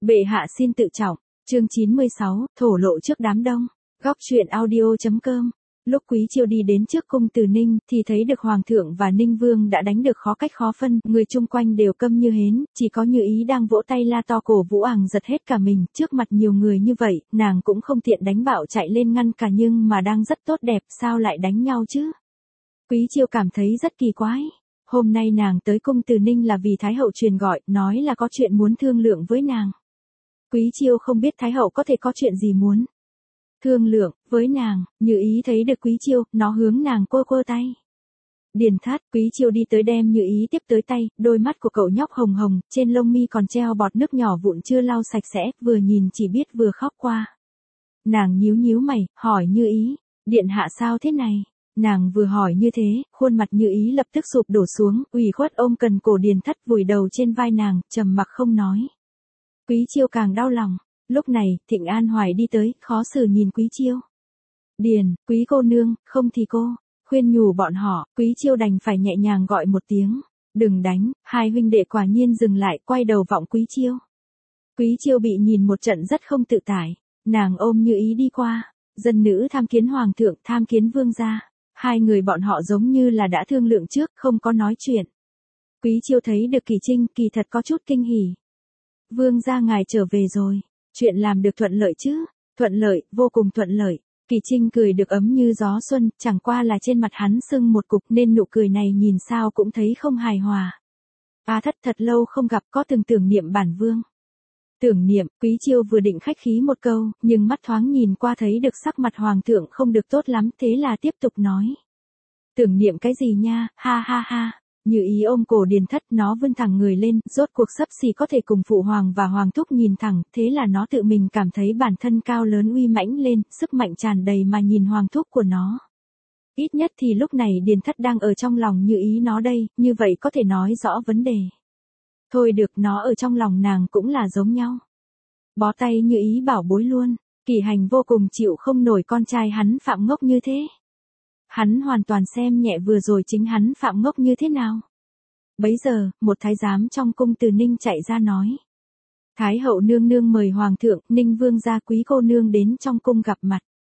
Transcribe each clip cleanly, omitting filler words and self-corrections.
Bệ hạ xin tự trọng, chương 96, thổ lộ trước đám đông, góc truyện audio.com. Lúc Quý Chiêu đi đến trước cung Từ Ninh, thì thấy được Hoàng thượng và Ninh Vương đã đánh được khó cách khó phân, người chung quanh đều câm như hến, chỉ có Như Ý đang vỗ tay la to, cổ vũ àng giật hết cả mình, trước mặt nhiều người như vậy, nàng cũng không tiện đánh bạo chạy lên ngăn cả, nhưng mà đang rất tốt đẹp, sao lại đánh nhau chứ? Quý Chiêu cảm thấy rất kỳ quái. Hôm nay nàng tới cung Từ Ninh là vì Thái hậu truyền gọi, nói là có chuyện muốn thương lượng với nàng. Quý Chiêu không biết Thái hậu có thể có chuyện gì muốn thương lượng với nàng. Như Ý thấy được Quý Chiêu, nó hướng nàng quơ quơ tay. Điền Thát. Quý Chiêu đi tới đem Như Ý tiếp tới tay, đôi mắt của cậu nhóc hồng hồng, trên lông mi còn treo bọt nước nhỏ vụn chưa lau sạch sẽ, vừa nhìn chỉ biết vừa khóc qua. Nàng nhíu nhíu mày, hỏi Như Ý, điện hạ sao thế này? Nàng vừa hỏi như thế, khuôn mặt Như Ý lập tức sụp đổ xuống, ủy khuất ôm cần cổ Điền Thất vùi đầu trên vai nàng, trầm mặc không nói. Quý Chiêu càng đau lòng. Lúc này, Thịnh An Hoài đi tới, khó xử nhìn Quý Chiêu. Điền, Quý cô nương, không thì cô, khuyên nhủ bọn họ. Quý Chiêu đành phải nhẹ nhàng gọi một tiếng, đừng đánh. Hai huynh đệ quả nhiên dừng lại, quay đầu vọng Quý Chiêu. Quý Chiêu bị nhìn một trận rất không tự tại, nàng ôm Như Ý đi qua, dân nữ tham kiến hoàng thượng, tham kiến vương gia. Hai người bọn họ giống như là đã thương lượng trước, không có nói chuyện. Quý Chiêu thấy được Kỳ Trinh, kỳ thật có chút kinh hỉ. Vương gia ngài trở về rồi, chuyện làm được thuận lợi chứ? Thuận lợi, vô cùng thuận lợi. Kỳ Trinh cười được ấm như gió xuân, chẳng qua là trên mặt hắn sưng một cục nên nụ cười này nhìn sao cũng thấy không hài hòa. Thất thật lâu không gặp, có từng tưởng niệm bản vương. Tưởng niệm. Quý Chiêu vừa định khách khí một câu, nhưng mắt thoáng nhìn qua thấy được sắc mặt hoàng thượng không được tốt lắm, thế là tiếp tục nói. Tưởng niệm cái gì nha, ha ha ha. Như Ý ôm cổ Điền Thất, nó vươn thẳng người lên, rốt cuộc xấp xì có thể cùng phụ hoàng và hoàng thúc nhìn thẳng, thế là nó tự mình cảm thấy bản thân cao lớn uy mãnh lên, sức mạnh tràn đầy mà nhìn hoàng thúc của nó. Ít nhất thì lúc này Điền Thất đang ở trong lòng Như Ý nó đây, như vậy có thể nói rõ vấn đề. Thôi được, nó ở trong lòng nàng cũng là giống nhau. Bó tay Như Ý bảo bối luôn. Kỳ Hành vô cùng chịu không nổi con trai hắn phạm ngốc như thế. Hắn hoàn toàn xem nhẹ vừa rồi chính hắn phạm ngốc như thế nào. Bấy giờ, một thái giám trong cung Từ Ninh chạy ra nói. Thái hậu nương nương mời hoàng thượng, Ninh vương gia Quý cô nương đến trong cung gặp mặt.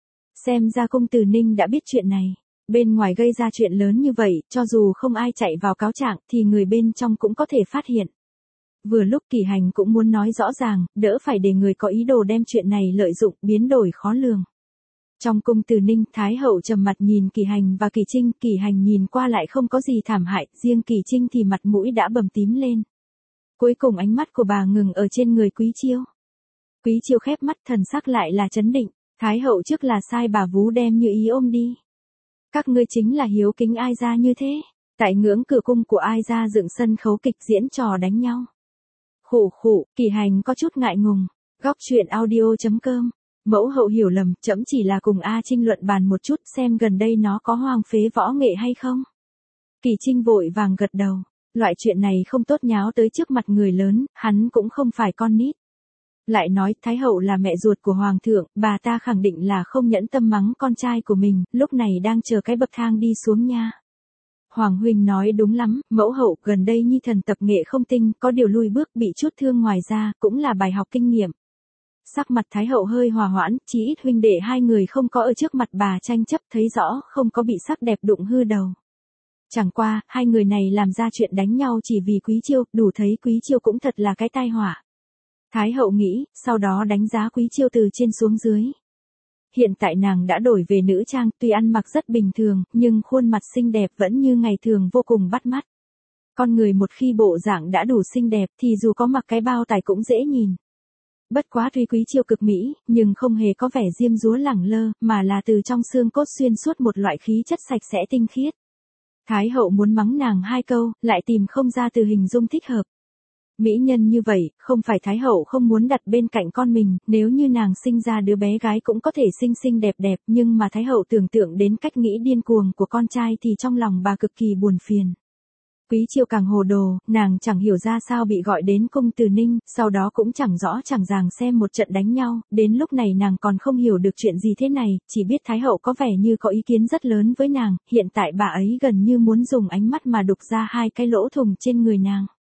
Xem ra cung Từ Ninh đã biết chuyện này. Bên ngoài gây ra chuyện lớn như vậy, cho dù không ai chạy vào cáo trạng, thì người bên trong cũng có thể phát hiện. Vừa lúc Kỳ Hành cũng muốn nói rõ ràng, đỡ phải để người có ý đồ đem chuyện này lợi dụng, biến đổi khó lường. Trong cung Từ Ninh, Thái hậu trầm mặt nhìn Kỳ Hành và Kỳ Trinh, Kỳ Hành nhìn qua lại không có gì thảm hại, riêng Kỳ Trinh thì mặt mũi đã bầm tím lên. Cuối cùng ánh mắt của bà ngừng ở trên người Quý Chiêu. Quý Chiêu khép mắt, thần sắc lại là trấn định. Thái hậu trước là sai bà vú đem Như Ý ôm đi. Các ngươi chính là hiếu kính ai ra như thế? Tại ngưỡng cửa cung của ai ra dựng sân khấu kịch diễn trò đánh nhau. Khụ khụ. Kỳ Hành có chút ngại ngùng. Góc truyện audio.com. Mẫu hậu hiểu lầm, trẫm chỉ là cùng A Trinh luận bàn một chút, xem gần đây nó có hoang phế võ nghệ hay không. Kỳ Trinh vội vàng gật đầu. Loại chuyện này không tốt nháo tới trước mặt người lớn, hắn cũng không phải con nít. Lại nói, Thái hậu là mẹ ruột của hoàng thượng, bà ta khẳng định là không nhẫn tâm mắng con trai của mình, lúc này đang chờ cái bậc thang đi xuống nha. Hoàng huynh nói đúng lắm, mẫu hậu, gần đây nhi thần tập nghệ không tinh, có điều lui bước bị chút thương, ngoài ra, cũng là bài học kinh nghiệm. Sắc mặt Thái hậu hơi hòa hoãn, chí ít huynh đệ hai người không có ở trước mặt bà tranh chấp, thấy rõ không có bị sắc đẹp đụng hư đầu. Chẳng qua, hai người này làm ra chuyện đánh nhau chỉ vì Quý Chiêu, đủ thấy Quý Chiêu cũng thật là cái tai họa. Thái hậu nghĩ, sau đó đánh giá Quý Chiêu từ trên xuống dưới. Hiện tại nàng đã đổi về nữ trang, tuy ăn mặc rất bình thường, nhưng khuôn mặt xinh đẹp vẫn như ngày thường vô cùng bắt mắt. Con người một khi bộ dạng đã đủ xinh đẹp thì dù có mặc cái bao tải cũng dễ nhìn. Bất quá tuy Quý Chiêu cực mỹ, nhưng không hề có vẻ diêm dúa lẳng lơ, mà là từ trong xương cốt xuyên suốt một loại khí chất sạch sẽ tinh khiết. Thái hậu muốn mắng nàng hai câu, lại tìm không ra từ hình dung thích hợp. Mỹ nhân như vậy, không phải Thái hậu không muốn đặt bên cạnh con mình, nếu như nàng sinh ra đứa bé gái cũng có thể xinh xinh đẹp đẹp, nhưng mà Thái hậu tưởng tượng đến cách nghĩ điên cuồng của con trai thì trong lòng bà cực kỳ buồn phiền. Quý Chiêu càng hồ đồ, nàng chẳng hiểu ra sao bị gọi đến cung Từ Ninh, sau đó cũng chẳng rõ chẳng ràng xem một trận đánh nhau, đến lúc này nàng còn không hiểu được chuyện gì thế này, chỉ biết Thái hậu có vẻ như có ý kiến rất lớn với nàng, hiện tại bà ấy gần như muốn dùng ánh mắt mà đục ra hai cái lỗ thủng trên người nàng.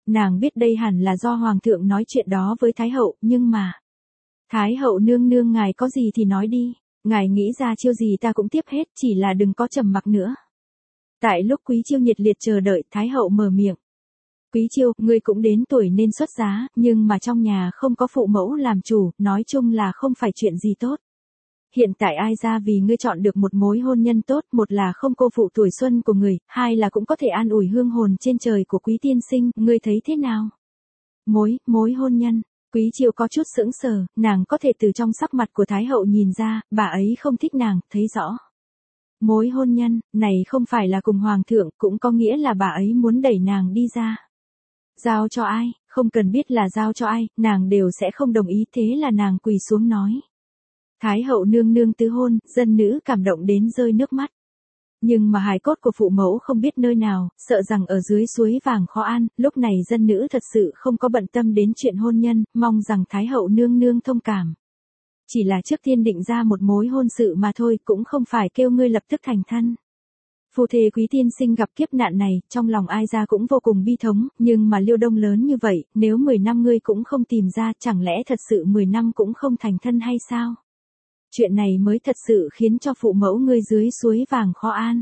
Nàng biết đây hẳn là do hoàng thượng nói chuyện đó với thái hậu, nhưng mà... Thái hậu nương nương ngài có gì thì nói đi, ngài nghĩ ra chiêu gì ta cũng tiếp hết, chỉ là đừng có trầm mặc nữa. Tại lúc Quý Chiêu nhiệt liệt chờ đợi, thái hậu mở miệng. Quý Chiêu, ngươi cũng đến tuổi nên xuất giá, nhưng mà trong nhà không có phụ mẫu làm chủ, nói chung là không phải chuyện gì tốt. Hiện tại ai ra vì ngươi chọn được một mối hôn nhân tốt, một là không cô phụ tuổi xuân của người, hai là cũng có thể an ủi hương hồn trên trời của quý tiên sinh, ngươi thấy thế nào? Mối hôn nhân. Quý Chiêu có chút sững sờ, nàng có thể từ trong sắc mặt của Thái hậu nhìn ra, bà ấy không thích nàng, thấy rõ. Mối hôn nhân, này không phải là cùng hoàng thượng, cũng có nghĩa là bà ấy muốn đẩy nàng đi ra. Giao cho ai, không cần biết là giao cho ai, nàng đều sẽ không đồng ý, thế là nàng quỳ xuống nói. Thái hậu nương nương tứ hôn, dân nữ cảm động đến rơi nước mắt. Nhưng mà hài cốt của phụ mẫu không biết nơi nào, sợ rằng ở dưới suối vàng khó an, lúc này dân nữ thật sự không có bận tâm đến chuyện hôn nhân, mong rằng Thái hậu nương nương thông cảm. Chỉ là trước tiên định ra một mối hôn sự mà thôi, cũng không phải kêu ngươi lập tức thành thân. Phu thê quý tiên sinh gặp kiếp nạn này, trong lòng ai ra cũng vô cùng bi thống, nhưng mà Liêu Đông lớn như vậy, nếu 10 năm ngươi cũng không tìm ra, chẳng lẽ thật sự 10 năm cũng không thành thân hay sao? Chuyện này mới thật sự khiến cho phụ mẫu ngươi dưới suối vàng khó an.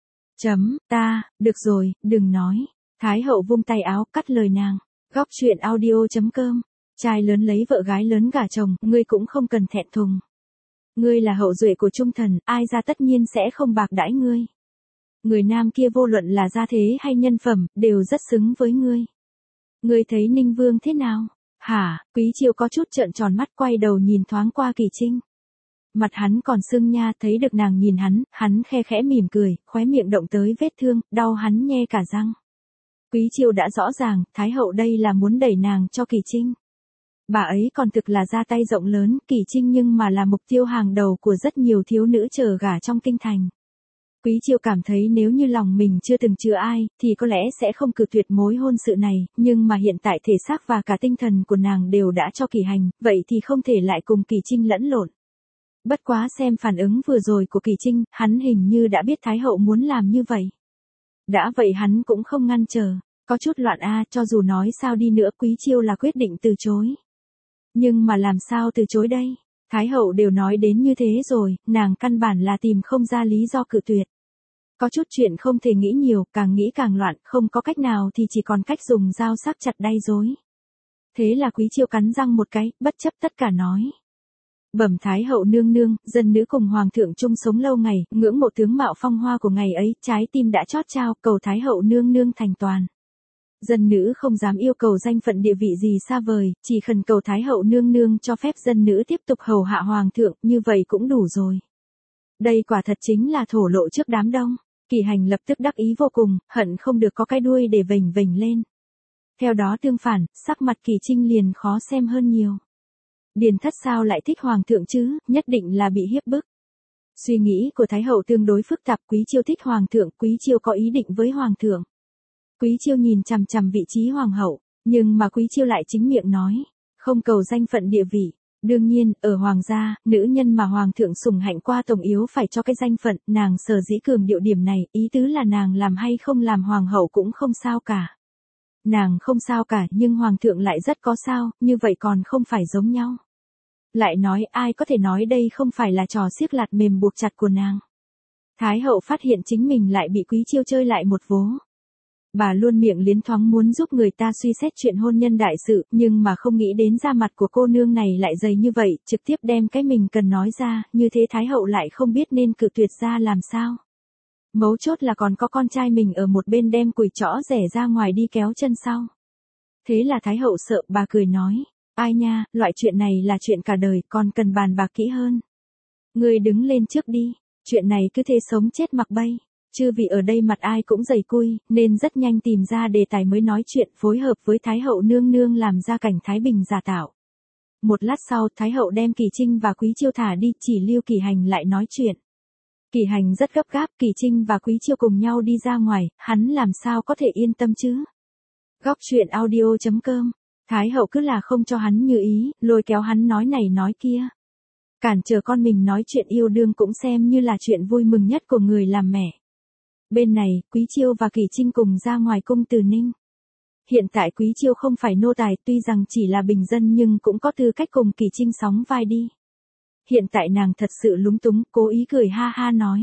Được rồi, đừng nói. Thái hậu vung tay áo, cắt lời nàng. Góc chuyện audio.com. Trai lớn lấy vợ gái lớn gả chồng, ngươi cũng không cần thẹn thùng. Ngươi là hậu duệ của trung thần, ai ra tất nhiên sẽ không bạc đãi ngươi. Người nam kia vô luận là gia thế hay nhân phẩm, đều rất xứng với ngươi. Ngươi thấy Ninh Vương thế nào? Hả? Quý Chiêu có chút trợn tròn mắt, quay đầu nhìn thoáng qua Kỳ Trinh. Mặt hắn còn sưng nha, thấy được nàng nhìn hắn khe khẽ mỉm cười, khóe miệng động tới vết thương, đau hắn nhe cả răng. Quý Chiêu đã rõ ràng, Thái hậu đây là muốn đẩy nàng cho Kỳ Trinh. Bà ấy còn thực là ra tay rộng lớn, Kỳ Trinh nhưng mà là mục tiêu hàng đầu của rất nhiều thiếu nữ chờ gả trong kinh thành. Quý Chiêu cảm thấy nếu như lòng mình chưa từng chứa ai, thì có lẽ sẽ không cự tuyệt mối hôn sự này, nhưng mà hiện tại thể xác và cả tinh thần của nàng đều đã cho Kỳ Hành, vậy thì không thể lại cùng Kỳ Trinh lẫn lộn. Bất quá xem phản ứng vừa rồi của Kỳ Trinh, hắn hình như đã biết Thái hậu muốn làm như vậy. Đã vậy hắn cũng không ngăn trở, có chút loạn cho dù nói sao đi nữa Quý Chiêu là quyết định từ chối. Nhưng mà làm sao từ chối đây? Thái hậu đều nói đến như thế rồi, nàng căn bản là tìm không ra lý do cự tuyệt. Có chút chuyện không thể nghĩ nhiều, càng nghĩ càng loạn, không có cách nào thì chỉ còn cách dùng dao sắc chặt đay dối. Thế là Quý Chiêu cắn răng một cái, bất chấp tất cả nói. Bẩm Thái hậu nương nương, dân nữ cùng hoàng thượng chung sống lâu ngày, ngưỡng mộ tướng mạo phong hoa của ngày ấy, trái tim đã chót trao, cầu Thái hậu nương nương thành toàn. Dân nữ không dám yêu cầu danh phận địa vị gì xa vời, chỉ khẩn cầu Thái hậu nương nương cho phép dân nữ tiếp tục hầu hạ hoàng thượng, như vậy cũng đủ rồi. Đây quả thật chính là thổ lộ trước đám đông. Kỳ Hành lập tức đắc ý vô cùng, hận không được có cái đuôi để vểnh vểnh lên. Theo đó tương phản, sắc mặt Kỳ Trinh liền khó xem hơn nhiều. Điền Thất sao lại thích hoàng thượng chứ, nhất định là bị hiếp bức. Suy nghĩ của Thái hậu tương đối phức tạp, Quý Chiêu thích hoàng thượng, Quý Chiêu có ý định với hoàng thượng. Quý Chiêu nhìn chằm chằm vị trí hoàng hậu, nhưng mà Quý Chiêu lại chính miệng nói, không cầu danh phận địa vị. Đương nhiên, ở hoàng gia, nữ nhân mà hoàng thượng sủng hạnh qua tổng yếu phải cho cái danh phận, nàng sở dĩ cường điệu điểm này, ý tứ là nàng làm hay không làm hoàng hậu cũng không sao cả. Nàng không sao cả, nhưng hoàng thượng lại rất có sao, như vậy còn không phải giống nhau. Lại nói ai có thể nói đây không phải là trò siết lạt mềm buộc chặt của nàng. Thái hậu phát hiện chính mình lại bị Quý Chiêu chơi lại một vố. Bà luôn miệng liến thoáng muốn giúp người ta suy xét chuyện hôn nhân đại sự, nhưng mà không nghĩ đến da mặt của cô nương này lại dày như vậy, trực tiếp đem cái mình cần nói ra, như thế Thái hậu lại không biết nên cự tuyệt ra làm sao. Mấu chốt là còn có con trai mình ở một bên đem cùi chõ rẻ ra ngoài đi kéo chân sau. Thế là Thái hậu sợ, bà cười nói, ai nha, loại chuyện này là chuyện cả đời, còn cần bàn bạc kỹ hơn. Ngươi đứng lên trước đi, chuyện này cứ thế sống chết mặc bay. Chứ vì ở đây mặt ai cũng dày cui, nên rất nhanh tìm ra đề tài mới nói chuyện, phối hợp với Thái hậu nương nương làm ra cảnh Thái Bình giả tạo. Một lát sau, Thái hậu đem Kỳ Trinh và Quý Chiêu thả đi, chỉ lưu Kỳ Hành lại nói chuyện. Kỳ Hành rất gấp gáp, Kỳ Trinh và Quý Chiêu cùng nhau đi ra ngoài, hắn làm sao có thể yên tâm chứ? Góc chuyện audio.com. Thái hậu cứ là không cho hắn như ý, lôi kéo hắn nói này nói kia. Cản trở con mình nói chuyện yêu đương cũng xem như là chuyện vui mừng nhất của người làm mẹ. Bên này, Quý Chiêu và Kỳ Trinh cùng ra ngoài cung Từ Ninh. hiện tại Quý Chiêu không phải nô tài, tuy rằng chỉ là bình dân nhưng cũng có tư cách cùng Kỳ Trinh sóng vai đi. Hiện tại nàng thật sự lúng túng, cố ý cười ha ha nói.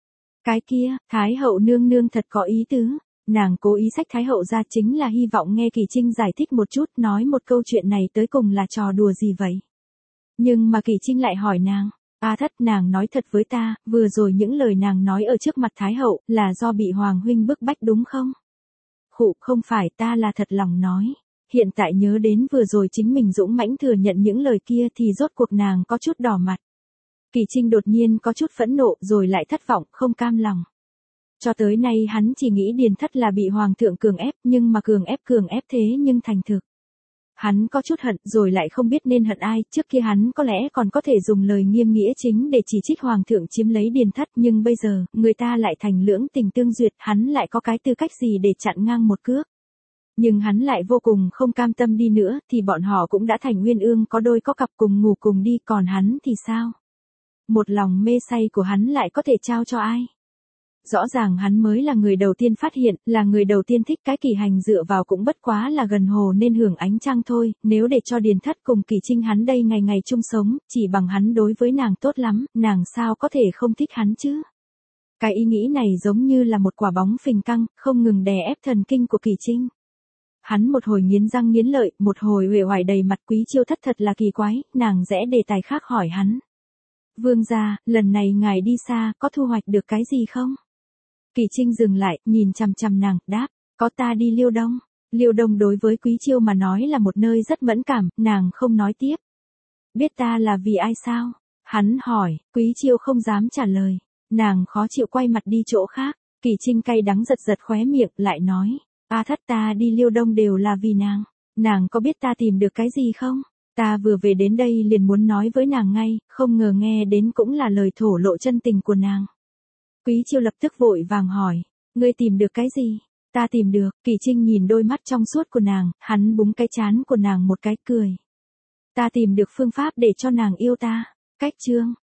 Cái kia, Thái hậu nương nương thật có ý tứ. Nàng cố ý xách Thái hậu ra chính là hy vọng nghe Kỳ Trinh giải thích một chút, nói một câu chuyện này tới cùng là trò đùa gì vậy. Nhưng mà Kỳ Trinh lại hỏi nàng, Thất, nàng nói thật với ta, vừa rồi những lời nàng nói ở trước mặt Thái hậu, là do bị Hoàng huynh bức bách đúng không? Khụ, không phải, ta là thật lòng nói. Hiện tại nhớ đến vừa rồi chính mình dũng mãnh thừa nhận những lời kia thì rốt cuộc nàng có chút đỏ mặt. Kỳ Trinh đột nhiên có chút phẫn nộ rồi lại thất vọng, không cam lòng. Cho tới nay hắn chỉ nghĩ Điền Thất là bị Hoàng thượng cường ép, nhưng mà cường ép thế nhưng thành thực. Hắn có chút hận rồi lại không biết nên hận ai, trước kia hắn có lẽ còn có thể dùng lời nghiêm nghĩa chính để chỉ trích Hoàng thượng chiếm lấy Điền Thất, nhưng bây giờ, người ta lại thành lưỡng tình tương duyệt, hắn lại có cái tư cách gì để chặn ngang một cước. Nhưng hắn lại vô cùng không cam tâm đi nữa, thì bọn họ cũng đã thành uyên ương có đôi có cặp cùng ngủ cùng đi, còn hắn thì sao? Một lòng mê say của hắn lại có thể trao cho ai? Rõ ràng hắn mới là người đầu tiên phát hiện, là người đầu tiên thích cái Kỳ Hành dựa vào cũng bất quá là gần hồ nên hưởng ánh trăng thôi, nếu để cho Điền Thất cùng Kỳ Trinh hắn đây ngày ngày chung sống, chỉ bằng hắn đối với nàng tốt lắm, nàng sao có thể không thích hắn chứ? Cái ý nghĩ này giống như là một quả bóng phình căng, không ngừng đè ép thần kinh của Kỳ Trinh. Hắn một hồi nghiến răng nghiến lợi, một hồi uể oải đầy mặt. Quý Chiêu Thất thật là kỳ quái, nàng rẽ đề tài khác hỏi hắn. Vương gia, lần này ngài đi xa, có thu hoạch được cái gì không? Kỳ Trinh dừng lại, nhìn chằm chằm nàng, đáp, có, ta đi Liêu Đông. Liêu Đông đối với Quý Chiêu mà nói là một nơi rất mẫn cảm, nàng không nói tiếp. Biết ta là vì ai sao? Hắn hỏi, Quý Chiêu không dám trả lời. Nàng khó chịu quay mặt đi chỗ khác. Kỳ Trinh cay đắng giật giật khóe miệng, lại nói, Thất, ta đi Liêu Đông đều là vì nàng. Nàng có biết ta tìm được cái gì không? Ta vừa về đến đây liền muốn nói với nàng ngay, không ngờ nghe đến cũng là lời thổ lộ chân tình của nàng. Quý Chiêu lập tức vội vàng hỏi, ngươi tìm được cái gì? Ta tìm được. Kỳ Trinh nhìn đôi mắt trong suốt của nàng, hắn búng cái trán của nàng một cái, cười. Ta tìm được phương pháp để cho nàng yêu ta. Cách chương